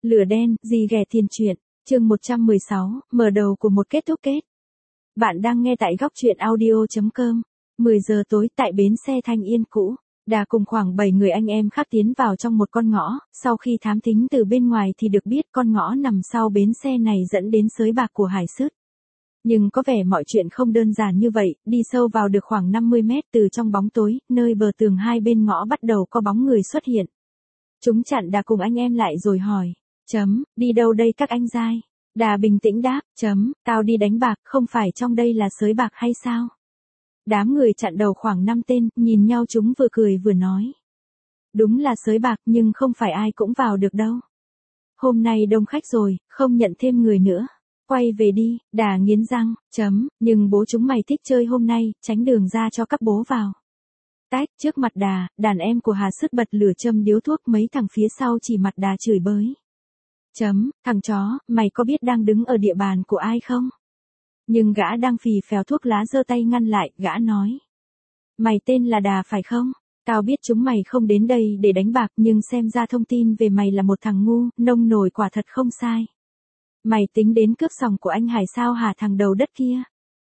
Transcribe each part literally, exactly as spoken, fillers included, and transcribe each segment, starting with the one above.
Lửa đen, gì ghẻ tiền truyện, chương một trăm mười sáu, mở đầu của một kết thúc kết. Bạn đang nghe tại góc truyện audio chấm com. mười giờ tối tại bến xe Thanh Yên cũ, Đà cùng khoảng bảy người anh em khác tiến vào trong một con ngõ, sau khi thám thính từ bên ngoài thì được biết con ngõ nằm sau bến xe này dẫn đến xới bạc của Hải Sứt. Nhưng có vẻ mọi chuyện không đơn giản như vậy, đi sâu vào được khoảng năm mươi mét từ trong bóng tối, nơi bờ tường hai bên ngõ bắt đầu có bóng người xuất hiện. Chúng chặn Đà cùng anh em lại rồi hỏi, chấm, đi đâu đây các anh giai? Đà bình tĩnh đáp, chấm, tao đi đánh bạc, không phải trong đây là xới bạc hay sao? Đám người chặn đầu khoảng năm tên, nhìn nhau chúng vừa cười vừa nói. Đúng là xới bạc nhưng không phải ai cũng vào được đâu. Hôm nay đông khách rồi, không nhận thêm người nữa. Quay về đi, Đà nghiến răng, chấm, nhưng bố chúng mày thích chơi hôm nay, tránh đường ra cho các bố vào. Tách, trước mặt Đà, đàn em của Hà Sứt bật lửa châm điếu thuốc, mấy thằng phía sau chỉ mặt Đà chửi bới. Chấm, thằng chó, mày có biết đang đứng ở địa bàn của ai không? Nhưng gã đang phì phèo thuốc lá giơ tay ngăn lại, gã nói. Mày tên là Đà phải không? Tao biết chúng mày không đến đây để đánh bạc nhưng xem ra thông tin về mày là một thằng ngu, nông nổi quả thật không sai. Mày tính đến cướp sòng của anh Hải sao hả thằng đầu đất kia?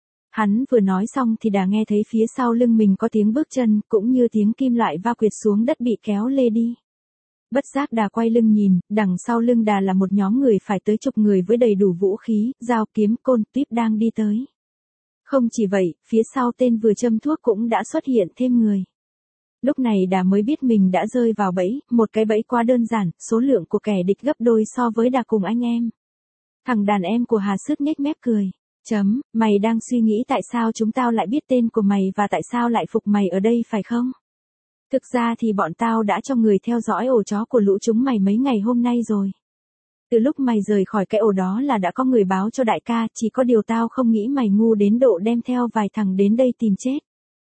Hắn vừa nói xong thì Đà nghe thấy phía sau lưng mình có tiếng bước chân, cũng như tiếng kim loại va quệt xuống đất bị kéo lê đi. Bất giác Đà quay lưng nhìn, đằng sau lưng Đà là một nhóm người phải tới chục người với đầy đủ vũ khí, dao kiếm, côn, tuyếp đang đi tới. Không chỉ vậy, phía sau tên vừa châm thuốc cũng đã xuất hiện thêm người. Lúc này Đà mới biết mình đã rơi vào bẫy, một cái bẫy quá đơn giản, số lượng của kẻ địch gấp đôi so với Đà cùng anh em. Thằng đàn em của Hà Sứt nhếch mép cười. Chấm, mày đang suy nghĩ tại sao chúng tao lại biết tên của mày và tại sao lại phục mày ở đây phải không? Thực ra thì bọn tao đã cho người theo dõi ổ chó của lũ chúng mày mấy ngày hôm nay rồi. Từ lúc mày rời khỏi cái ổ đó là đã có người báo cho đại ca, chỉ có điều tao không nghĩ mày ngu đến độ đem theo vài thằng đến đây tìm chết.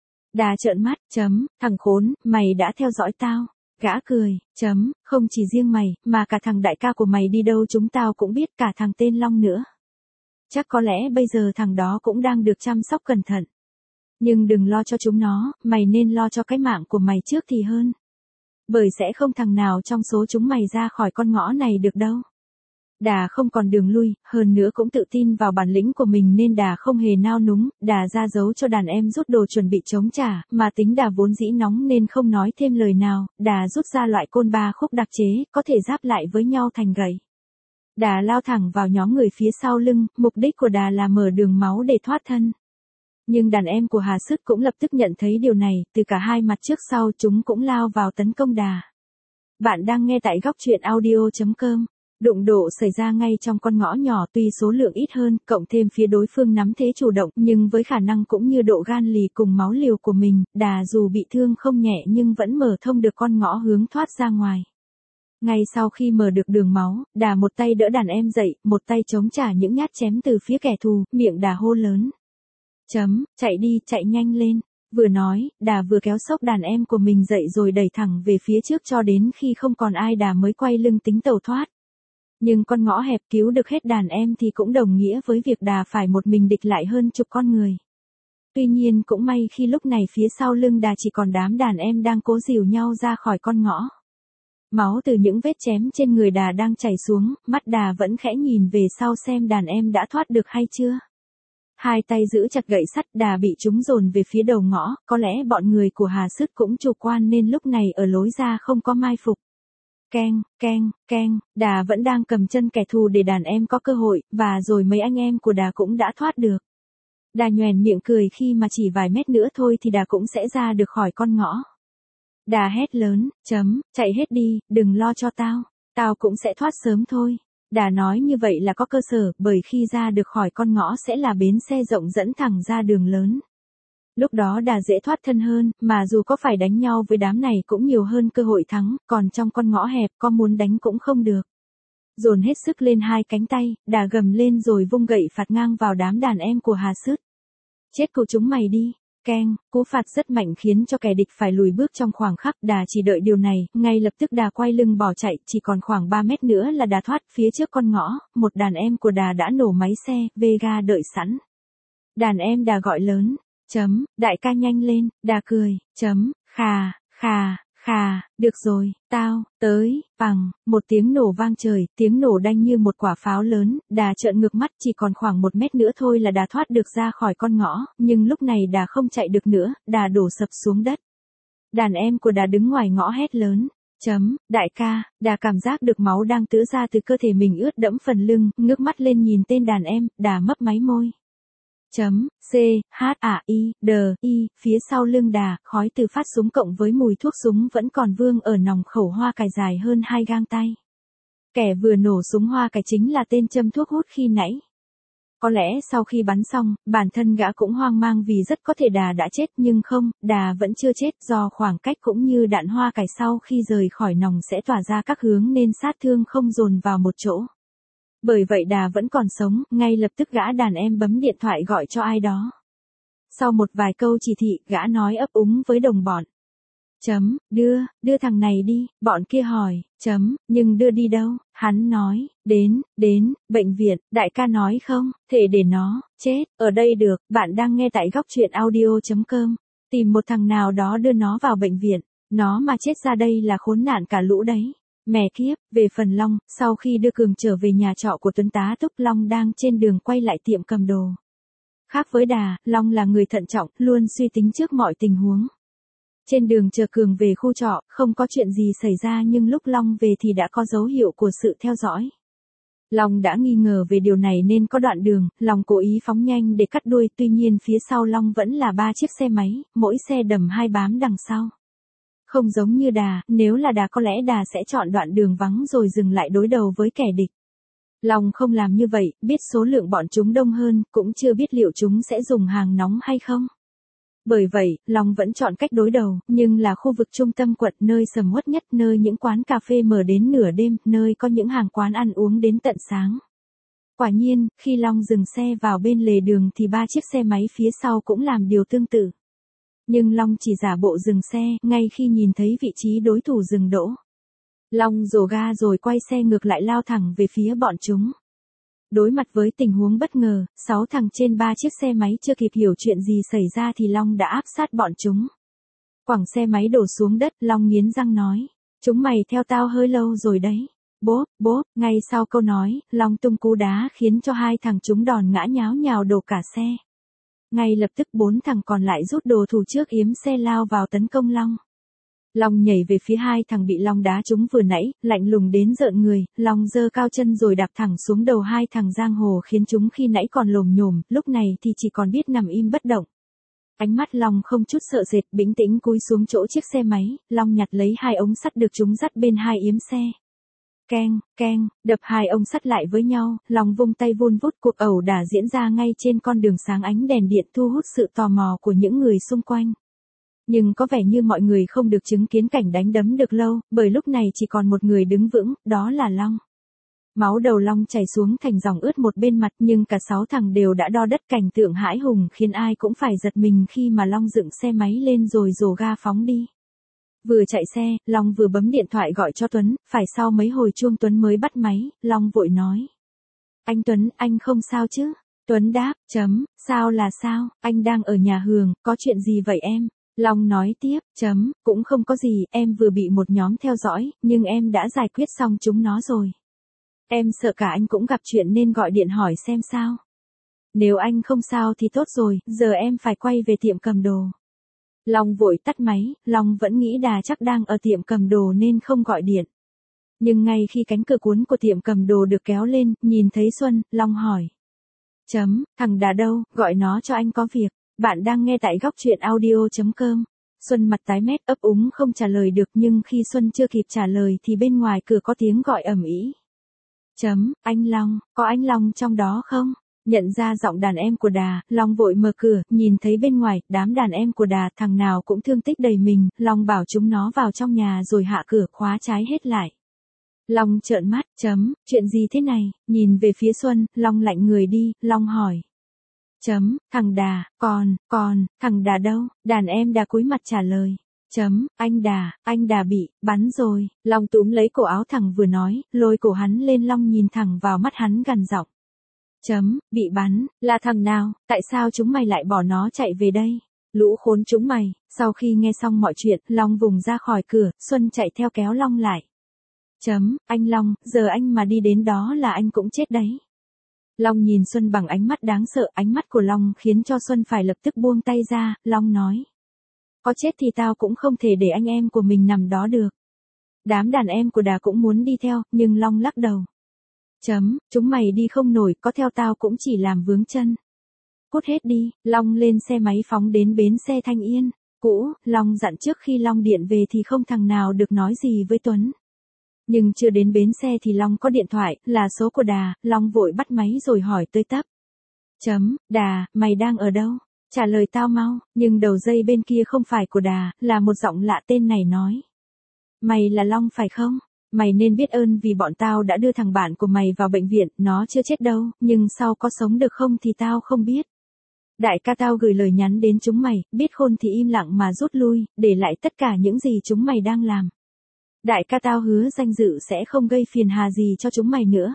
Đà trợn mắt, chấm, thằng khốn, mày đã theo dõi tao. Gã cười, chấm, không chỉ riêng mày, mà cả thằng đại ca của mày đi đâu chúng tao cũng biết, cả thằng tên Long nữa. Chắc có lẽ bây giờ thằng đó cũng đang được chăm sóc cẩn thận. Nhưng đừng lo cho chúng nó, mày nên lo cho cái mạng của mày trước thì hơn. Bởi sẽ không thằng nào trong số chúng mày ra khỏi con ngõ này được đâu. Đà không còn đường lui, hơn nữa cũng tự tin vào bản lĩnh của mình nên Đà không hề nao núng, Đà ra dấu cho đàn em rút đồ chuẩn bị chống trả, mà tính Đà vốn dĩ nóng nên không nói thêm lời nào, Đà rút ra loại côn ba khúc đặc chế, có thể giáp lại với nhau thành gậy. Đà lao thẳng vào nhóm người phía sau lưng, mục đích của Đà là mở đường máu để thoát thân. Nhưng đàn em của Hà Sứt cũng lập tức nhận thấy điều này, từ cả hai mặt trước sau chúng cũng lao vào tấn công Đà. Bạn đang nghe tại góc truyện audio chấm com. Đụng độ xảy ra ngay trong con ngõ nhỏ, tuy số lượng ít hơn, cộng thêm phía đối phương nắm thế chủ động, nhưng với khả năng cũng như độ gan lì cùng máu liều của mình, Đà dù bị thương không nhẹ nhưng vẫn mở thông được con ngõ hướng thoát ra ngoài. Ngay sau khi mở được đường máu, Đà một tay đỡ đàn em dậy, một tay chống trả những nhát chém từ phía kẻ thù, miệng Đà hô lớn. Chấm, chạy đi, chạy nhanh lên. Vừa nói, Đà vừa kéo xốc đàn em của mình dậy rồi đẩy thẳng về phía trước cho đến khi không còn ai Đà mới quay lưng tính tẩu thoát. Nhưng con ngõ hẹp cứu được hết đàn em thì cũng đồng nghĩa với việc Đà phải một mình địch lại hơn chục con người. Tuy nhiên cũng may khi lúc này phía sau lưng Đà chỉ còn đám đàn em đang cố dìu nhau ra khỏi con ngõ. Máu từ những vết chém trên người Đà đang chảy xuống, mắt Đà vẫn khẽ nhìn về sau xem đàn em đã thoát được hay chưa. Hai tay giữ chặt gậy sắt, Đà bị chúng dồn về phía đầu ngõ, có lẽ bọn người của Hà Sứt cũng chủ quan nên lúc này ở lối ra không có mai phục. Keng, keng, keng, Đà vẫn đang cầm chân kẻ thù để đàn em có cơ hội, và rồi mấy anh em của Đà cũng đã thoát được. Đà nhoẻn miệng cười khi mà chỉ vài mét nữa thôi thì Đà cũng sẽ ra được khỏi con ngõ. Đà hét lớn, chấm, chạy hết đi, đừng lo cho tao, tao cũng sẽ thoát sớm thôi. Đà nói như vậy là có cơ sở, bởi khi ra được khỏi con ngõ sẽ là bến xe rộng dẫn thẳng ra đường lớn. Lúc đó Đà dễ thoát thân hơn, mà dù có phải đánh nhau với đám này cũng nhiều hơn cơ hội thắng, còn trong con ngõ hẹp có muốn đánh cũng không được. Dồn hết sức lên hai cánh tay, Đà gầm lên rồi vung gậy phạt ngang vào đám đàn em của Hà Sứt. Chết cụ chúng mày đi. Keng, cú phạt rất mạnh khiến cho kẻ địch phải lùi bước trong khoảng khắc. Đà chỉ đợi điều này, ngay lập tức Đà quay lưng bỏ chạy, chỉ còn khoảng ba mét nữa là Đà thoát. Phía trước con ngõ, một đàn em của Đà đã nổ máy xe, Vega đợi sẵn. Đàn em Đà gọi lớn, chấm, đại ca nhanh lên, Đà cười, chấm, khà, khà, khà. Khà, được rồi, tao, tới, bằng, một tiếng nổ vang trời, tiếng nổ đanh như một quả pháo lớn, Đà trợn ngược mắt chỉ còn khoảng một mét nữa thôi là Đà thoát được ra khỏi con ngõ, nhưng lúc này Đà không chạy được nữa, Đà đổ sập xuống đất. Đàn em của Đà đứng ngoài ngõ hét lớn. Chấm, đại ca, Đà cảm giác được máu đang tứa ra từ cơ thể mình ướt đẫm phần lưng, ngước mắt lên nhìn tên đàn em, Đà mấp máy môi. Chấm, C, H, A, I, D, I, phía sau lưng Đà, khói từ phát súng cộng với mùi thuốc súng vẫn còn vương ở nòng khẩu hoa cải dài hơn hai gang tay. Kẻ vừa nổ súng hoa cải chính là tên châm thuốc hút khi nãy. Có lẽ sau khi bắn xong, bản thân gã cũng hoang mang vì rất có thể Đà đã chết nhưng không, Đà vẫn chưa chết do khoảng cách cũng như đạn hoa cải sau khi rời khỏi nòng sẽ tỏa ra các hướng nên sát thương không dồn vào một chỗ. Bởi vậy Đà vẫn còn sống, ngay lập tức gã đàn em bấm điện thoại gọi cho ai đó. Sau một vài câu chỉ thị, gã nói ấp úng với đồng bọn. Chấm, đưa, đưa thằng này đi, bọn kia hỏi, chấm, nhưng đưa đi đâu, hắn nói, đến, đến, bệnh viện, đại ca nói không, thể để nó, chết, ở đây được, bạn đang nghe tại góc truyện audio.com, tìm một thằng nào đó đưa nó vào bệnh viện, nó mà chết ra đây là khốn nạn cả lũ đấy. Mẹ kiếp, về phần Long, sau khi đưa Cường trở về nhà trọ của Tuấn tá túc Long đang trên đường quay lại tiệm cầm đồ. Khác với Đà, Long là người thận trọng, luôn suy tính trước mọi tình huống. Trên đường chờ Cường về khu trọ, không có chuyện gì xảy ra nhưng lúc Long về thì đã có dấu hiệu của sự theo dõi. Long đã nghi ngờ về điều này nên có đoạn đường, Long cố ý phóng nhanh để cắt đuôi, tuy nhiên phía sau Long vẫn là ba chiếc xe máy, mỗi xe đầm hai bám đằng sau. Không giống như Đà, nếu là Đà có lẽ Đà sẽ chọn đoạn đường vắng rồi dừng lại đối đầu với kẻ địch. Long không làm như vậy, biết số lượng bọn chúng đông hơn, cũng chưa biết liệu chúng sẽ dùng hàng nóng hay không. Bởi vậy, Long vẫn chọn cách đối đầu, nhưng là khu vực trung tâm quận nơi sầm uất nhất, nơi những quán cà phê mở đến nửa đêm, nơi có những hàng quán ăn uống đến tận sáng. Quả nhiên, khi Long dừng xe vào bên lề đường thì ba chiếc xe máy phía sau cũng làm điều tương tự. Nhưng Long chỉ giả bộ dừng xe, ngay khi nhìn thấy vị trí đối thủ dừng đỗ. Long rồ ga rồi quay xe ngược lại lao thẳng về phía bọn chúng. Đối mặt với tình huống bất ngờ, sáu thằng trên ba chiếc xe máy chưa kịp hiểu chuyện gì xảy ra thì Long đã áp sát bọn chúng. Quẳng xe máy đổ xuống đất, Long nghiến răng nói. Chúng mày theo tao hơi lâu rồi đấy. Bốp, bốp, ngay sau câu nói, Long tung cú đá khiến cho hai thằng chúng đòn ngã nháo nhào đổ cả xe. Ngay lập tức bốn thằng còn lại rút đồ thủ trước yếm xe lao vào tấn công Long. Long nhảy về phía hai thằng bị Long đá trúng vừa nãy, lạnh lùng đến rợn người, Long giơ cao chân rồi đạp thẳng xuống đầu hai thằng giang hồ khiến chúng khi nãy còn lồm nhồm, lúc này thì chỉ còn biết nằm im bất động. Ánh mắt Long không chút sợ sệt, bình tĩnh cúi xuống chỗ chiếc xe máy, Long nhặt lấy hai ống sắt được chúng dắt bên hai yếm xe. Keng, keng, đập hai ông sắt lại với nhau, Long vung tay vun vút, cuộc ẩu đả diễn ra ngay trên con đường sáng ánh đèn điện thu hút sự tò mò của những người xung quanh. Nhưng có vẻ như mọi người không được chứng kiến cảnh đánh đấm được lâu, bởi lúc này chỉ còn một người đứng vững, đó là Long. Máu đầu Long chảy xuống thành dòng ướt một bên mặt nhưng cả sáu thằng đều đã đo đất, cảnh tượng hãi hùng khiến ai cũng phải giật mình khi mà Long dựng xe máy lên rồi rồ ga phóng đi. Vừa chạy xe, Long vừa bấm điện thoại gọi cho Tuấn, phải sau mấy hồi chuông Tuấn mới bắt máy, Long vội nói. Anh Tuấn, anh không sao chứ? Tuấn đáp, chấm, sao là sao, anh đang ở nhà Hường, có chuyện gì vậy em? Long nói tiếp, chấm, cũng không có gì, em vừa bị một nhóm theo dõi, nhưng em đã giải quyết xong chúng nó rồi. Em sợ cả anh cũng gặp chuyện nên gọi điện hỏi xem sao. Nếu anh không sao thì tốt rồi, giờ em phải quay về tiệm cầm đồ. Long vội tắt máy, Long vẫn nghĩ Đà chắc đang ở tiệm cầm đồ nên không gọi điện. Nhưng ngay khi cánh cửa cuốn của tiệm cầm đồ được kéo lên, nhìn thấy Xuân, Long hỏi. Chấm, thằng Đà đâu, gọi nó cho anh có việc. Bạn đang nghe tại góc truyện audio.com. Xuân mặt tái mét ấp úng không trả lời được nhưng khi Xuân chưa kịp trả lời thì bên ngoài cửa có tiếng gọi ầm ĩ. Chấm, anh Long, có anh Long trong đó không? Nhận ra giọng đàn em của Đà, Long vội mở cửa, nhìn thấy bên ngoài, đám đàn em của Đà thằng nào cũng thương tích đầy mình, Long bảo chúng nó vào trong nhà rồi hạ cửa khóa trái hết lại. Long trợn mắt, chấm, chuyện gì thế này, nhìn về phía Xuân, Long lạnh người đi, Long hỏi. Chấm, thằng Đà, còn, còn, thằng Đà đâu, đàn em Đà cúi mặt trả lời. Chấm, anh Đà, anh Đà bị, bắn rồi, Long túm lấy cổ áo thằng vừa nói, lôi cổ hắn lên, Long nhìn thẳng vào mắt hắn gằn giọng. Chấm, bị bắn, là thằng nào, tại sao chúng mày lại bỏ nó chạy về đây? Lũ khốn chúng mày, sau khi nghe xong mọi chuyện, Long vùng ra khỏi cửa, Xuân chạy theo kéo Long lại. Chấm, anh Long, giờ anh mà đi đến đó là anh cũng chết đấy. Long nhìn Xuân bằng ánh mắt đáng sợ, ánh mắt của Long khiến cho Xuân phải lập tức buông tay ra, Long nói. Có chết thì tao cũng không thể để anh em của mình nằm đó được. Đám đàn em của Đà cũng muốn đi theo, nhưng Long lắc đầu. Chấm, chúng mày đi không nổi, có theo tao cũng chỉ làm vướng chân. Cút hết đi, Long lên xe máy phóng đến bến xe Thanh Yên. Cũ, Long dặn trước khi Long điện về thì không thằng nào được nói gì với Tuấn. Nhưng chưa đến bến xe thì Long có điện thoại, là số của Đà, Long vội bắt máy rồi hỏi tới tấp. Chấm, Đà, mày đang ở đâu? Trả lời tao mau, nhưng đầu dây bên kia không phải của Đà, là một giọng lạ tên này nói. Mày là Long phải không? Mày nên biết ơn vì bọn tao đã đưa thằng bạn của mày vào bệnh viện, nó chưa chết đâu, nhưng sau có sống được không thì tao không biết. Đại ca tao gửi lời nhắn đến chúng mày, biết khôn thì im lặng mà rút lui, để lại tất cả những gì chúng mày đang làm. Đại ca tao hứa danh dự sẽ không gây phiền hà gì cho chúng mày nữa.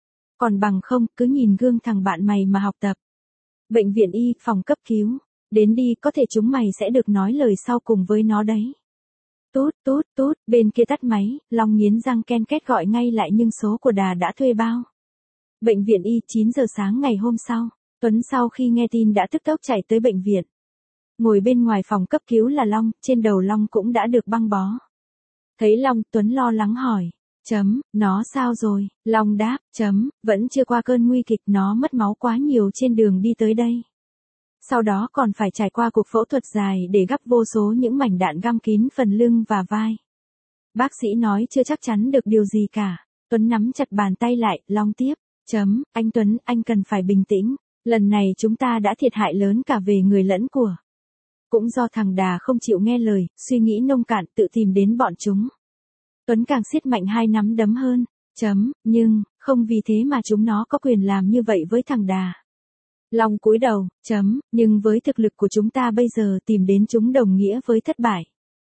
Còn bằng không, cứ nhìn gương thằng bạn mày mà học tập. Bệnh viện y, phòng cấp cứu. Đến đi, có thể chúng mày sẽ được nói lời sau cùng với nó đấy. Tút, tút, tút, bên kia tắt máy, Long nghiến răng ken két gọi ngay lại nhưng số của Đà đã thuê bao. Bệnh viện y, chín giờ sáng ngày hôm sau. Tuấn sau khi nghe tin đã tức tốc chạy tới bệnh viện. Ngồi bên ngoài phòng cấp cứu là Long, trên đầu Long cũng đã được băng bó. Thấy Long, Tuấn lo lắng hỏi. Chấm, nó sao rồi? Long đáp, chấm, vẫn chưa qua cơn nguy kịch, nó mất máu quá nhiều trên đường đi tới đây. Sau đó còn phải trải qua cuộc phẫu thuật dài để gắp vô số những mảnh đạn găm kín phần lưng và vai. Bác sĩ nói chưa chắc chắn được điều gì cả. Tuấn nắm chặt bàn tay lại, Long tiếp. Chấm, anh Tuấn, anh cần phải bình tĩnh. Lần này chúng ta đã thiệt hại lớn cả về người lẫn của. Cũng do thằng Đà không chịu nghe lời, suy nghĩ nông cạn tự tìm đến bọn chúng. Tuấn càng siết mạnh hai nắm đấm hơn. Chấm, nhưng, không vì thế mà chúng nó có quyền làm như vậy với thằng Đà. Long cúi đầu, chấm, nhưng với thực lực của chúng ta bây giờ tìm đến chúng đồng nghĩa với thất bại.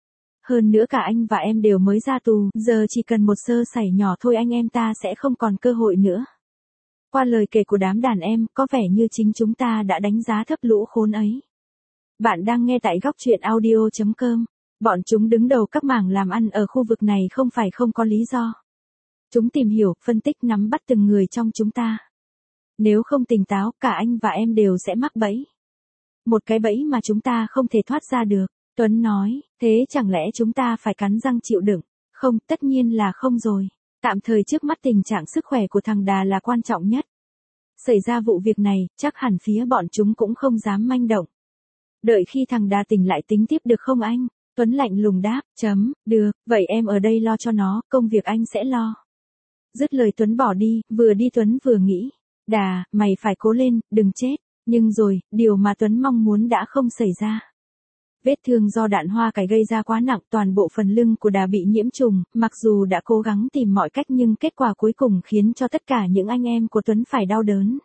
Hơn nữa cả anh và em đều mới ra tù, giờ chỉ cần một sơ sẩy nhỏ thôi anh em ta sẽ không còn cơ hội nữa. Qua lời kể của đám đàn em, có vẻ như chính chúng ta đã đánh giá thấp lũ khốn ấy. Bạn đang nghe tại góc truyện audio chấm com. Bọn chúng đứng đầu các mảng làm ăn ở khu vực này không phải không có lý do. Chúng tìm hiểu, phân tích nắm bắt từng người trong chúng ta. Nếu không tỉnh táo, cả anh và em đều sẽ mắc bẫy. Một cái bẫy mà chúng ta không thể thoát ra được. Tuấn nói, thế chẳng lẽ chúng ta phải cắn răng chịu đựng? Không, tất nhiên là không rồi. Tạm thời trước mắt tình trạng sức khỏe của thằng Đà là quan trọng nhất. Xảy ra vụ việc này, chắc hẳn phía bọn chúng cũng không dám manh động. Đợi khi thằng Đà tỉnh lại tính tiếp được không anh? Tuấn lạnh lùng đáp, chấm, được, vậy em ở đây lo cho nó, công việc anh sẽ lo. Dứt lời Tuấn bỏ đi, vừa đi Tuấn vừa nghĩ, Đà, mày phải cố lên, đừng chết. Nhưng rồi, điều mà Tuấn mong muốn đã không xảy ra. Vết thương do đạn hoa cải gây ra quá nặng, toàn bộ phần lưng của Đà bị nhiễm trùng, mặc dù đã cố gắng tìm mọi cách nhưng kết quả cuối cùng khiến cho tất cả những anh em của Tuấn phải đau đớn.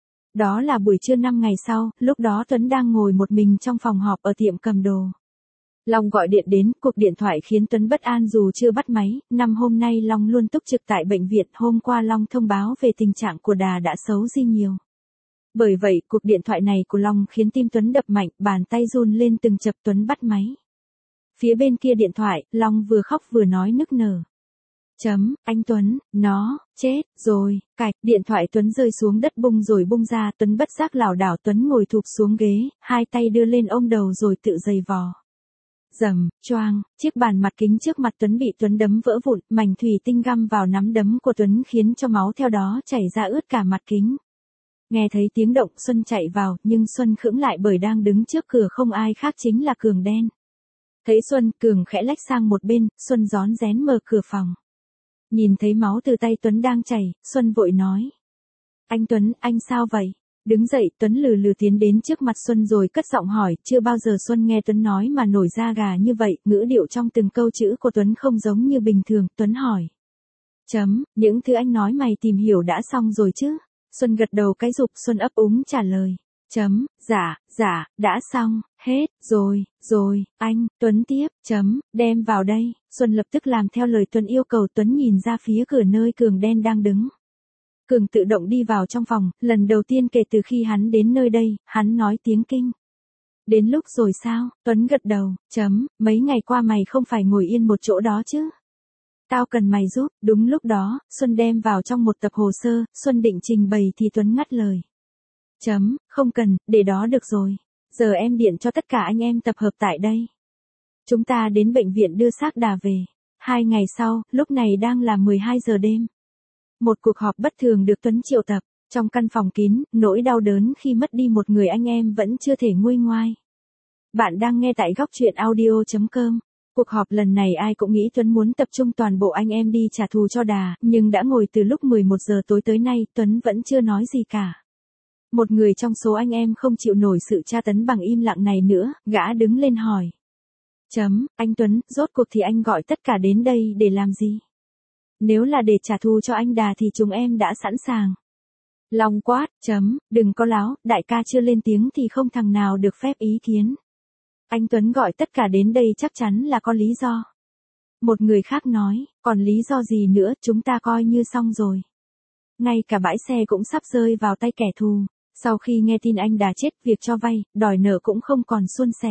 Đó là buổi trưa năm ngày sau, lúc đó Tuấn đang ngồi một mình trong phòng họp ở tiệm cầm đồ. Long gọi điện đến, cuộc điện thoại khiến Tuấn bất an dù chưa bắt máy, năm hôm nay Long luôn túc trực tại bệnh viện, hôm qua Long thông báo về tình trạng của Đà đã xấu đi nhiều. Bởi vậy, cuộc điện thoại này của Long khiến tim Tuấn đập mạnh, bàn tay run lên từng chập. Tuấn bắt máy. Phía bên kia điện thoại, Long vừa khóc vừa nói nức nở. Chấm, anh Tuấn, nó, chết, rồi, cạch, điện thoại Tuấn rơi xuống đất bung rồi bung ra, Tuấn bất giác lảo đảo. Tuấn ngồi thụp xuống ghế, hai tay đưa lên ôm đầu rồi tự giày vò. Rầm, choang, chiếc bàn mặt kính trước mặt Tuấn bị Tuấn đấm vỡ vụn, mảnh thủy tinh găm vào nắm đấm của Tuấn khiến cho máu theo đó chảy ra ướt cả mặt kính. Nghe thấy tiếng động, Xuân chạy vào, nhưng Xuân khựng lại bởi đang đứng trước cửa không ai khác chính là Cường đen. Thấy Xuân, Cường khẽ lách sang một bên, Xuân rón rén mở cửa phòng. Nhìn thấy máu từ tay Tuấn đang chảy, Xuân vội nói. Anh Tuấn, anh sao vậy? Đứng dậy, Tuấn lừ lừ tiến đến trước mặt Xuân rồi cất giọng hỏi, chưa bao giờ Xuân nghe Tuấn nói mà nổi da gà như vậy, ngữ điệu trong từng câu chữ của Tuấn không giống như bình thường. Tuấn hỏi. Chấm, những thứ anh nói mày tìm hiểu đã xong rồi chứ? Xuân gật đầu cái rụp, Xuân ấp úng trả lời. Chấm, dạ, dạ, đã xong, hết, rồi, rồi, anh, Tuấn tiếp, chấm, đem vào đây. Xuân lập tức làm theo lời Tuấn yêu cầu. Tuấn nhìn ra phía cửa nơi Cường đen đang đứng. Cường tự động đi vào trong phòng, lần đầu tiên kể từ khi hắn đến nơi đây, hắn nói tiếng Kinh. Đến lúc rồi sao? Tuấn gật đầu, chấm, mấy ngày qua mày không phải ngồi yên một chỗ đó chứ? Tao cần mày giúp. Đúng lúc đó, Xuân đem vào trong một tập hồ sơ, Xuân định trình bày thì Tuấn ngắt lời. Chấm, không cần, để đó được rồi. Giờ em điện cho tất cả anh em tập hợp tại đây. Chúng ta đến bệnh viện đưa xác Đà về. Hai ngày sau, lúc này đang là mười hai giờ đêm. Một cuộc họp bất thường được Tuấn triệu tập. Trong căn phòng kín, nỗi đau đớn khi mất đi một người anh em vẫn chưa thể nguôi ngoai. Bạn đang nghe tại góc truyện audio chấm com. Cuộc họp lần này ai cũng nghĩ Tuấn muốn tập trung toàn bộ anh em đi trả thù cho Đà, nhưng đã ngồi từ lúc mười một giờ tối tới nay, Tuấn vẫn chưa nói gì cả. Một người trong số anh em không chịu nổi sự tra tấn bằng im lặng này nữa, gã đứng lên hỏi. Chấm, anh Tuấn, rốt cuộc thì anh gọi tất cả đến đây để làm gì? Nếu là để trả thù cho anh Đà thì chúng em đã sẵn sàng. Long quát, chấm, đừng có láo, đại ca chưa lên tiếng thì không thằng nào được phép ý kiến. Anh Tuấn gọi tất cả đến đây chắc chắn là có lý do. Một người khác nói, còn lý do gì nữa, chúng ta coi như xong rồi. Ngay cả bãi xe cũng sắp rơi vào tay kẻ thù. Sau khi nghe tin anh Đà chết, việc cho vay, đòi nợ cũng không còn suôn sẻ.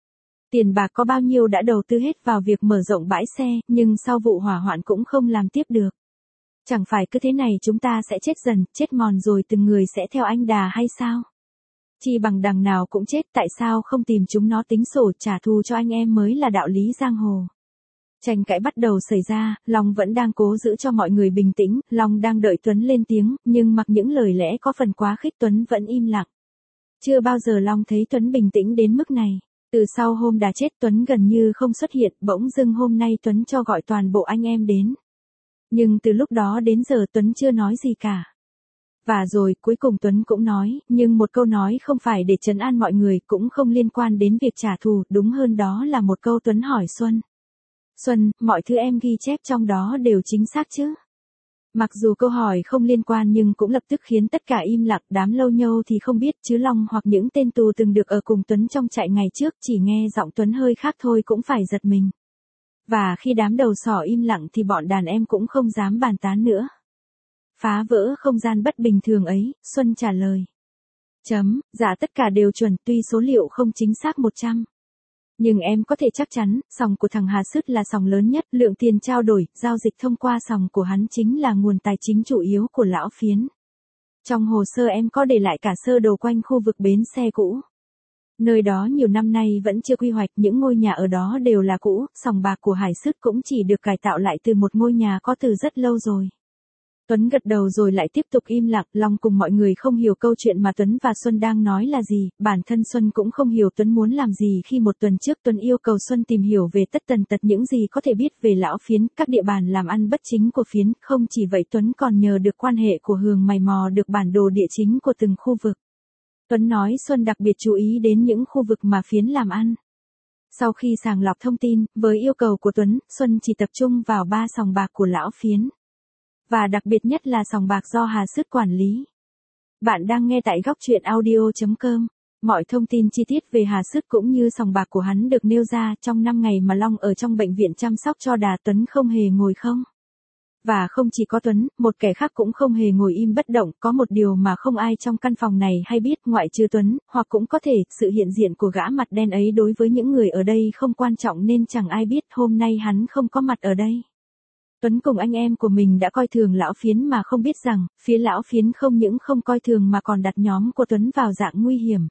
Tiền bạc có bao nhiêu đã đầu tư hết vào việc mở rộng bãi xe, nhưng sau vụ hỏa hoạn cũng không làm tiếp được. Chẳng phải cứ thế này chúng ta sẽ chết dần, chết mòn rồi từng người sẽ theo anh Đà hay sao? Chi bằng đằng nào cũng chết, tại sao không tìm chúng nó tính sổ trả thù cho anh em mới là đạo lý giang hồ. Tranh cãi bắt đầu xảy ra, Long vẫn đang cố giữ cho mọi người bình tĩnh, Long đang đợi Tuấn lên tiếng, nhưng mặc những lời lẽ có phần quá khích Tuấn vẫn im lặng. Chưa bao giờ Long thấy Tuấn bình tĩnh đến mức này. Từ sau hôm Đà chết Tuấn gần như không xuất hiện, bỗng dưng hôm nay Tuấn cho gọi toàn bộ anh em đến. Nhưng từ lúc đó đến giờ Tuấn chưa nói gì cả. Và rồi cuối cùng Tuấn cũng nói, nhưng một câu nói không phải để trấn an mọi người, cũng không liên quan đến việc trả thù, đúng hơn đó là một câu Tuấn hỏi Xuân. Xuân, mọi thứ em ghi chép trong đó đều chính xác chứ? Mặc dù câu hỏi không liên quan nhưng cũng lập tức khiến tất cả im lặng, đám lâu nhâu thì không biết chứ Long hoặc những tên tù từng được ở cùng Tuấn trong trại ngày trước chỉ nghe giọng Tuấn hơi khác thôi cũng phải giật mình. Và khi đám đầu sỏ im lặng thì bọn đàn em cũng không dám bàn tán nữa. Phá vỡ không gian bất bình thường ấy, Xuân trả lời. Chấm, dạ tất cả đều chuẩn, tuy số liệu không chính xác một trăm. Nhưng em có thể chắc chắn, sòng của thằng Hà Sứt là sòng lớn nhất, lượng tiền trao đổi, giao dịch thông qua sòng của hắn chính là nguồn tài chính chủ yếu của lão Phiến. Trong hồ sơ em có để lại cả sơ đồ quanh khu vực bến xe cũ. Nơi đó nhiều năm nay vẫn chưa quy hoạch, những ngôi nhà ở đó đều là cũ, sòng bạc của Hải Sứt cũng chỉ được cải tạo lại từ một ngôi nhà có từ rất lâu rồi. Tuấn gật đầu rồi lại tiếp tục im lặng, Long cùng mọi người không hiểu câu chuyện mà Tuấn và Xuân đang nói là gì, bản thân Xuân cũng không hiểu Tuấn muốn làm gì khi một tuần trước Tuấn yêu cầu Xuân tìm hiểu về tất tần tật những gì có thể biết về lão Phiến, các địa bàn làm ăn bất chính của Phiến, không chỉ vậy Tuấn còn nhờ được quan hệ của Hường mày mò được bản đồ địa chính của từng khu vực. Tuấn nói Xuân đặc biệt chú ý đến những khu vực mà Phiến làm ăn. Sau khi sàng lọc thông tin, với yêu cầu của Tuấn, Xuân chỉ tập trung vào ba sòng bạc của lão Phiến. Và đặc biệt nhất là sòng bạc do Hà Sứt quản lý. Bạn đang nghe tại góc truyện audio chấm com. Mọi thông tin chi tiết về Hà Sứt cũng như sòng bạc của hắn được nêu ra trong năm ngày mà Long ở trong bệnh viện chăm sóc cho Đà. Tuấn không hề ngồi không. Và không chỉ có Tuấn, một kẻ khác cũng không hề ngồi im bất động, có một điều mà không ai trong căn phòng này hay biết ngoại trừ Tuấn, hoặc cũng có thể sự hiện diện của gã mặt đen ấy đối với những người ở đây không quan trọng nên chẳng ai biết hôm nay hắn không có mặt ở đây. Tuấn cùng anh em của mình đã coi thường lão Phiến mà không biết rằng, phía lão Phiến không những không coi thường mà còn đặt nhóm của Tuấn vào dạng nguy hiểm.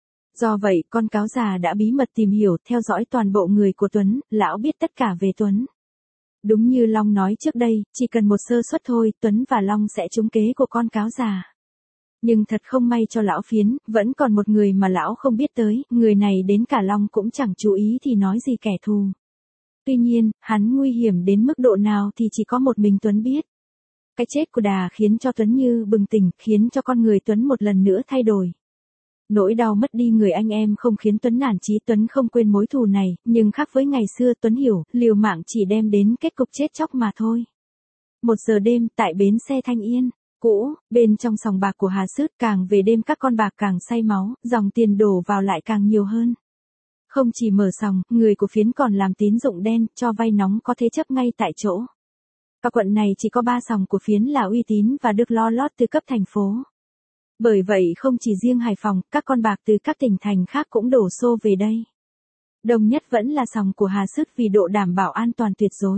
Do vậy, con cáo già đã bí mật tìm hiểu, theo dõi toàn bộ người của Tuấn, lão biết tất cả về Tuấn. Đúng như Long nói trước đây, chỉ cần một sơ suất thôi, Tuấn và Long sẽ trúng kế của con cáo già. Nhưng thật không may cho lão Phiến, vẫn còn một người mà lão không biết tới, người này đến cả Long cũng chẳng chú ý thì nói gì kẻ thù. Tuy nhiên, hắn nguy hiểm đến mức độ nào thì chỉ có một mình Tuấn biết. Cái chết của Đà khiến cho Tuấn như bừng tỉnh, khiến cho con người Tuấn một lần nữa thay đổi. Nỗi đau mất đi người anh em không khiến Tuấn nản chí, Tuấn không quên mối thù này, nhưng khác với ngày xưa Tuấn hiểu, liều mạng chỉ đem đến kết cục chết chóc mà thôi. Một giờ đêm, tại bến xe Thanh Yên, cũ, bên trong sòng bạc của Hà Sứt, càng về đêm các con bạc càng say máu, dòng tiền đổ vào lại càng nhiều hơn. Không chỉ mở sòng, người của Phiến còn làm tín dụng đen, cho vay nóng có thế chấp ngay tại chỗ. Cả quận này chỉ có ba sòng của Phiến là uy tín và được lo lót từ cấp thành phố. Bởi vậy không chỉ riêng Hải Phòng, các con bạc từ các tỉnh thành khác cũng đổ xô về đây. Đông nhất vẫn là sòng của Hà Sứt vì độ đảm bảo an toàn tuyệt đối.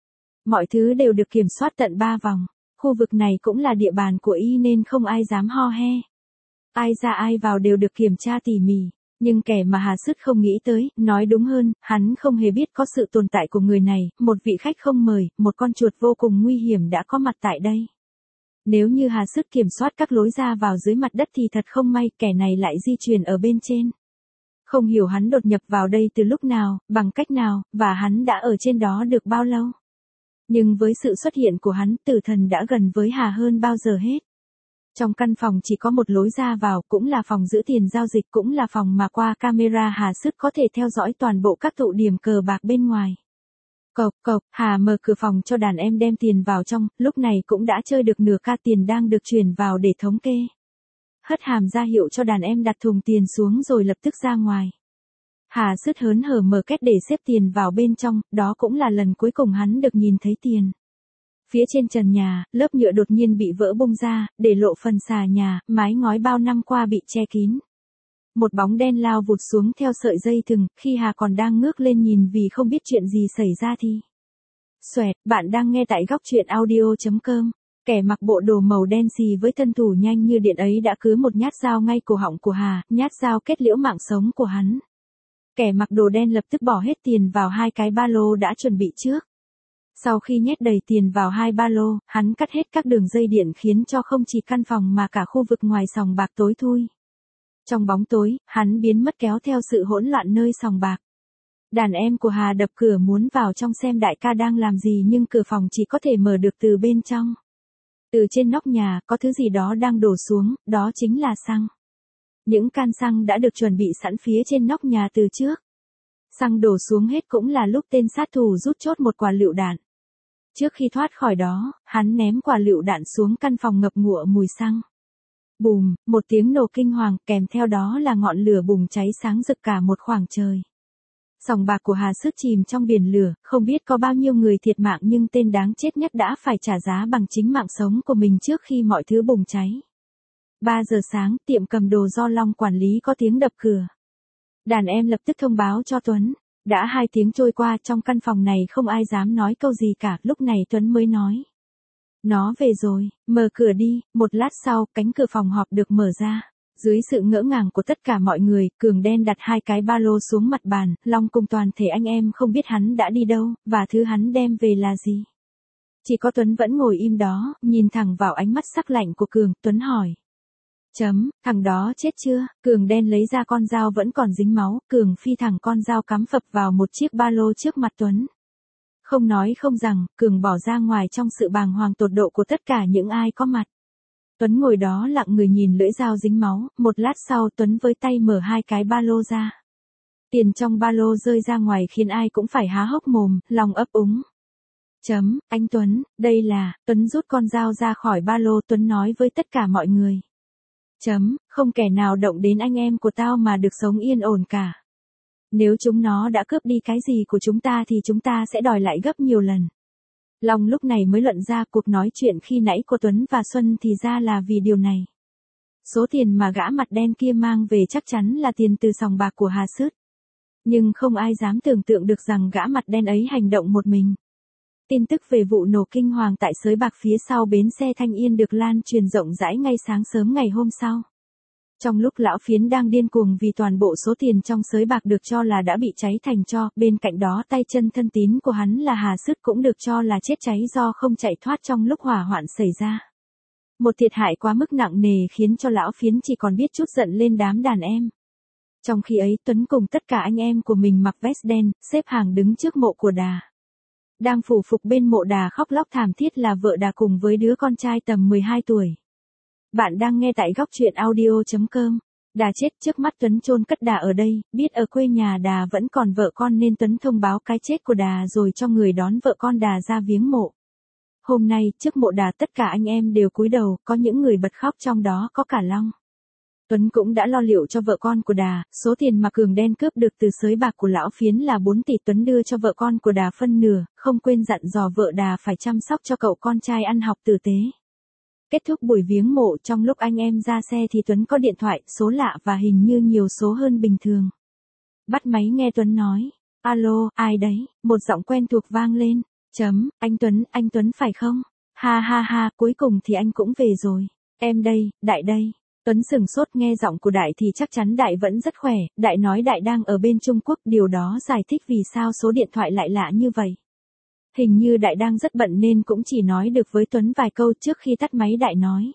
Mọi thứ đều được kiểm soát tận ba vòng. Khu vực này cũng là địa bàn của y nên không ai dám ho he. Ai ra ai vào đều được kiểm tra tỉ mỉ. Nhưng kẻ mà Hà Sứt không nghĩ tới, nói đúng hơn, hắn không hề biết có sự tồn tại của người này, một vị khách không mời, một con chuột vô cùng nguy hiểm đã có mặt tại đây. Nếu như Hà Sứt kiểm soát các lối ra vào dưới mặt đất thì thật không may kẻ này lại di chuyển ở bên trên. Không hiểu hắn đột nhập vào đây từ lúc nào, bằng cách nào, và hắn đã ở trên đó được bao lâu. Nhưng với sự xuất hiện của hắn, tử thần đã gần với Hà hơn bao giờ hết. Trong căn phòng chỉ có một lối ra vào, cũng là phòng giữ tiền giao dịch, cũng là phòng mà qua camera Hà Sứt có thể theo dõi toàn bộ các tụ điểm cờ bạc bên ngoài. Cộc cộc, Hà mở cửa phòng cho đàn em đem tiền vào trong, lúc này cũng đã chơi được nửa ca tiền đang được chuyển vào để thống kê. Hất hàm ra hiệu cho đàn em đặt thùng tiền xuống rồi lập tức ra ngoài. Hà Sứt hớn hở mở két để xếp tiền vào bên trong, đó cũng là lần cuối cùng hắn được nhìn thấy tiền. Phía trên trần nhà, lớp nhựa đột nhiên bị vỡ bung ra, để lộ phần xà nhà, mái ngói bao năm qua bị che kín. Một bóng đen lao vụt xuống theo sợi dây thừng, khi Hà còn đang ngước lên nhìn vì không biết chuyện gì xảy ra thì. Xoẹt, bạn đang nghe tại góc truyện audio chấm com. Kẻ mặc bộ đồ màu đen xì với thân thủ nhanh như điện ấy đã cứ một nhát dao ngay cổ họng của Hà, nhát dao kết liễu mạng sống của hắn. Kẻ mặc đồ đen lập tức bỏ hết tiền vào hai cái ba lô đã chuẩn bị trước. Sau khi nhét đầy tiền vào hai ba lô, hắn cắt hết các đường dây điện khiến cho không chỉ căn phòng mà cả khu vực ngoài sòng bạc tối thui. Trong bóng tối, hắn biến mất kéo theo sự hỗn loạn nơi sòng bạc. Đàn em của Hà đập cửa muốn vào trong xem đại ca đang làm gì nhưng cửa phòng chỉ có thể mở được từ bên trong. Từ trên nóc nhà có thứ gì đó đang đổ xuống, đó chính là xăng. Những can xăng đã được chuẩn bị sẵn phía trên nóc nhà từ trước. Xăng đổ xuống hết cũng là lúc tên sát thủ rút chốt một quả lựu đạn. Trước khi thoát khỏi đó, hắn ném quả lựu đạn xuống căn phòng ngập ngụa mùi xăng. Bùm, một tiếng nổ kinh hoàng kèm theo đó là ngọn lửa bùng cháy sáng rực cả một khoảng trời. Sòng bạc của Hà Sứt chìm trong biển lửa, không biết có bao nhiêu người thiệt mạng nhưng tên đáng chết nhất đã phải trả giá bằng chính mạng sống của mình trước khi mọi thứ bùng cháy. ba giờ sáng, tiệm cầm đồ do Long quản lý có tiếng đập cửa. Đàn em lập tức thông báo cho Tuấn. Đã hai tiếng trôi qua trong căn phòng này không ai dám nói câu gì cả, lúc này Tuấn mới nói. Nó về rồi, mở cửa đi, một lát sau, cánh cửa phòng họp được mở ra. Dưới sự ngỡ ngàng của tất cả mọi người, Cường đen đặt hai cái ba lô xuống mặt bàn, Long cùng toàn thể anh em không biết hắn đã đi đâu, và thứ hắn đem về là gì. Chỉ có Tuấn vẫn ngồi im đó, nhìn thẳng vào ánh mắt sắc lạnh của Cường, Tuấn hỏi. Chấm, thằng đó chết chưa? Cường đen lấy ra con dao vẫn còn dính máu, Cường phi thẳng con dao cắm phập vào một chiếc ba lô trước mặt Tuấn. Không nói không rằng, Cường bỏ ra ngoài trong sự bàng hoàng tột độ của tất cả những ai có mặt. Tuấn ngồi đó lặng người nhìn lưỡi dao dính máu, một lát sau Tuấn với tay mở hai cái ba lô ra. Tiền trong ba lô rơi ra ngoài khiến ai cũng phải há hốc mồm, lòng ấp úng. Chấm, anh Tuấn, đây là, Tuấn rút con dao ra khỏi ba lô, Tuấn nói với tất cả mọi người. Chấm, không kẻ nào động đến anh em của tao mà được sống yên ổn cả. Nếu chúng nó đã cướp đi cái gì của chúng ta thì chúng ta sẽ đòi lại gấp nhiều lần. Long lúc này mới luận ra cuộc nói chuyện khi nãy của Tuấn và Xuân thì ra là vì điều này. Số tiền mà gã mặt đen kia mang về chắc chắn là tiền từ sòng bạc của Hà Sứt. Nhưng không ai dám tưởng tượng được rằng gã mặt đen ấy hành động một mình. Tin tức về vụ nổ kinh hoàng tại sới bạc phía sau bến xe Thanh Yên được lan truyền rộng rãi ngay sáng sớm ngày hôm sau. Trong lúc lão Phiến đang điên cuồng vì toàn bộ số tiền trong sới bạc được cho là đã bị cháy thành tro, bên cạnh đó tay chân thân tín của hắn là Hà Sứt cũng được cho là chết cháy do không chạy thoát trong lúc hỏa hoạn xảy ra. Một thiệt hại quá mức nặng nề khiến cho lão Phiến chỉ còn biết trút giận lên đám đàn em. Trong khi ấy Tuấn cùng tất cả anh em của mình mặc vest đen, xếp hàng đứng trước mộ của Đà. Đang phủ phục bên mộ Đà khóc lóc thảm thiết là vợ Đà cùng với đứa con trai tầm mười hai tuổi. Bạn đang nghe tại góc truyện audio chấm com. Đà chết trước mắt Tuấn chôn cất Đà ở đây, biết ở quê nhà Đà vẫn còn vợ con nên Tuấn thông báo cái chết của Đà rồi cho người đón vợ con Đà ra viếng mộ. Hôm nay, trước mộ Đà tất cả anh em đều cúi đầu, có những người bật khóc trong đó có cả Long. Tuấn cũng đã lo liệu cho vợ con của Đà, số tiền mà Cường đen cướp được từ sới bạc của lão Phiến là bốn tỷ, Tuấn đưa cho vợ con của Đà phân nửa, không quên dặn dò vợ Đà phải chăm sóc cho cậu con trai ăn học tử tế. Kết thúc buổi viếng mộ, trong lúc anh em ra xe thì Tuấn có điện thoại, số lạ và hình như nhiều số hơn bình thường. Bắt máy nghe Tuấn nói, alo, ai đấy, một giọng quen thuộc vang lên, chấm, anh Tuấn, anh Tuấn phải không? Ha ha ha, cuối cùng thì anh cũng về rồi. Em đây, Đại đây. Tuấn sửng sốt nghe giọng của Đại thì chắc chắn Đại vẫn rất khỏe, Đại nói Đại đang ở bên Trung Quốc, điều đó giải thích vì sao số điện thoại lại lạ như vậy. Hình như Đại đang rất bận nên cũng chỉ nói được với Tuấn vài câu. Trước khi tắt máy Đại nói,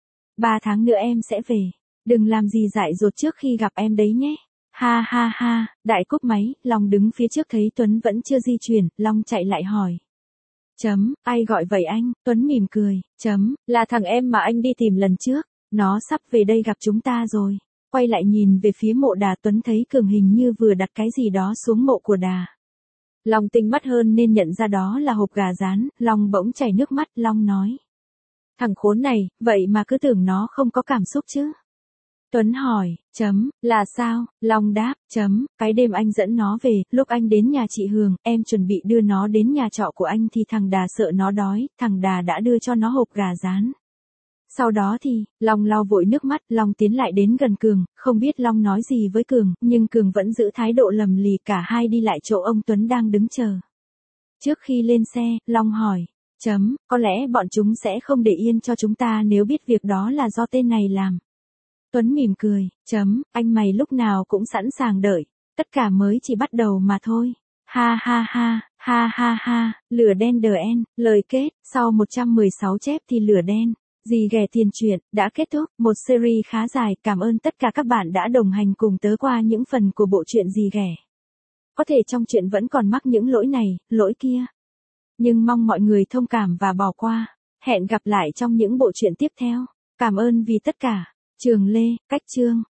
ba tháng nữa em sẽ về, đừng làm gì dại dột trước khi gặp em đấy nhé. Ha ha ha, Đại cúp máy, Long đứng phía trước thấy Tuấn vẫn chưa di chuyển, Long chạy lại hỏi. Chấm, ai gọi vậy anh? Tuấn mỉm cười, chấm, là thằng em mà anh đi tìm lần trước, nó sắp về đây gặp chúng ta rồi. Quay lại nhìn về phía mộ Đà, Tuấn thấy Cường hình như vừa đặt cái gì đó xuống mộ của Đà. Long tinh mắt hơn nên nhận ra đó là hộp gà rán, Long bỗng chảy nước mắt, Long nói. Thằng khốn này, vậy mà cứ tưởng nó không có cảm xúc chứ. Tuấn hỏi, chấm, là sao? Long đáp, chấm, cái đêm anh dẫn nó về, lúc anh đến nhà chị Hường, em chuẩn bị đưa nó đến nhà trọ của anh thì thằng Đà sợ nó đói, thằng Đà đã đưa cho nó hộp gà rán. Sau đó thì, Long lau vội nước mắt, Long tiến lại đến gần Cường, không biết Long nói gì với Cường, nhưng Cường vẫn giữ thái độ lầm lì, cả hai đi lại chỗ ông Tuấn đang đứng chờ. Trước khi lên xe, Long hỏi, chấm, có lẽ bọn chúng sẽ không để yên cho chúng ta nếu biết việc đó là do tên này làm. Tuấn mỉm cười, chấm, anh mày lúc nào cũng sẵn sàng đợi, tất cả mới chỉ bắt đầu mà thôi. Ha ha ha, ha ha ha, lửa đen đờ en, lời kết, sau một trăm mười sáu chép thì lửa đen. Dì ghẻ tiền truyện đã kết thúc, một series khá dài, cảm ơn tất cả các bạn đã đồng hành cùng tớ qua những phần của bộ truyện Dì ghẻ. Có thể trong truyện vẫn còn mắc những lỗi này, lỗi kia. Nhưng mong mọi người thông cảm và bỏ qua. Hẹn gặp lại trong những bộ truyện tiếp theo. Cảm ơn vì tất cả. Trường Lê, Cách Chương.